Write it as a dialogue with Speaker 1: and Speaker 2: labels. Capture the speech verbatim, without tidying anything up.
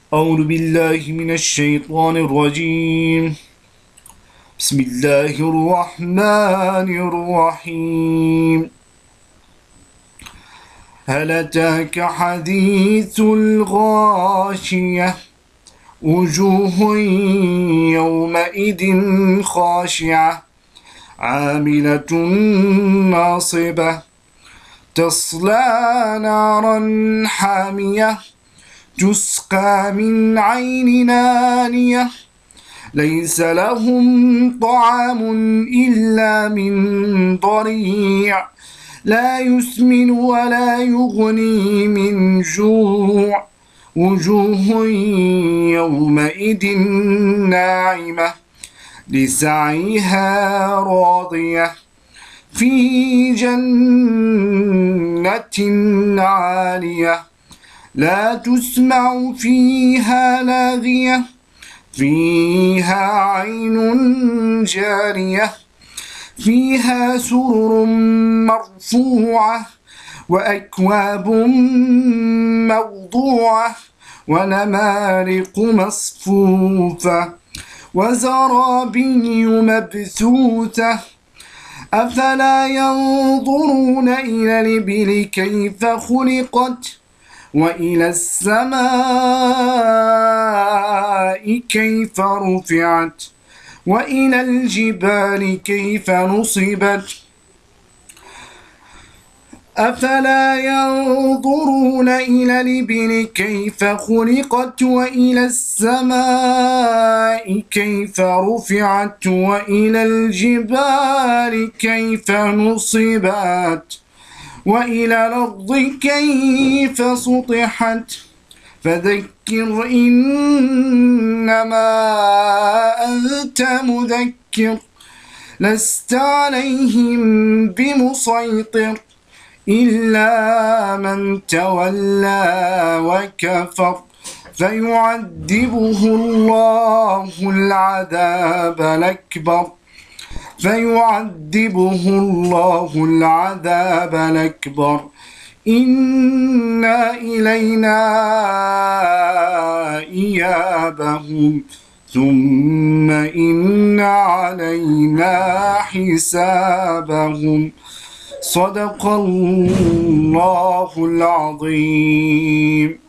Speaker 1: أعوذ بالله من الشيطان الرجيم. بسم الله الرحمن الرحيم. هل أتاك حديث الغاشية وجوه يومئذ خاشعة عاملة ناصبة تصلى نارا حامية تسقى من عين آنية ليس لهم طعام إلا من ضريع لا يسمن ولا يغني من جوع وجوه يومئذ ناعمة لسعيها راضية في جنة عالية لا تسمع فيها لاغية فيها عين جارية فيها سرر مرفوعة وأكواب موضوعة ونمارق مصفوفة وزرابي مبثوثة أفلا ينظرون إلى الإبل كيف خلقت وإلى السماء كيف رفعت وإلى الجبال كيف نصبت أفلا ينظرون إلى الإبل كيف خلقت وإلى السماء كيف رفعت وإلى الجبال كيف نصبت وإلى الأرض كيف سطحت فذكر إنما أنت مذكر لست عليهم بمسيطر إلا من تولى وكفر فيعذبه الله العذاب الأكبر فيعذبه الله العذاب الأكبر إن إلينا إيابهم ثم إن علينا حسابهم صدق الله العظيم.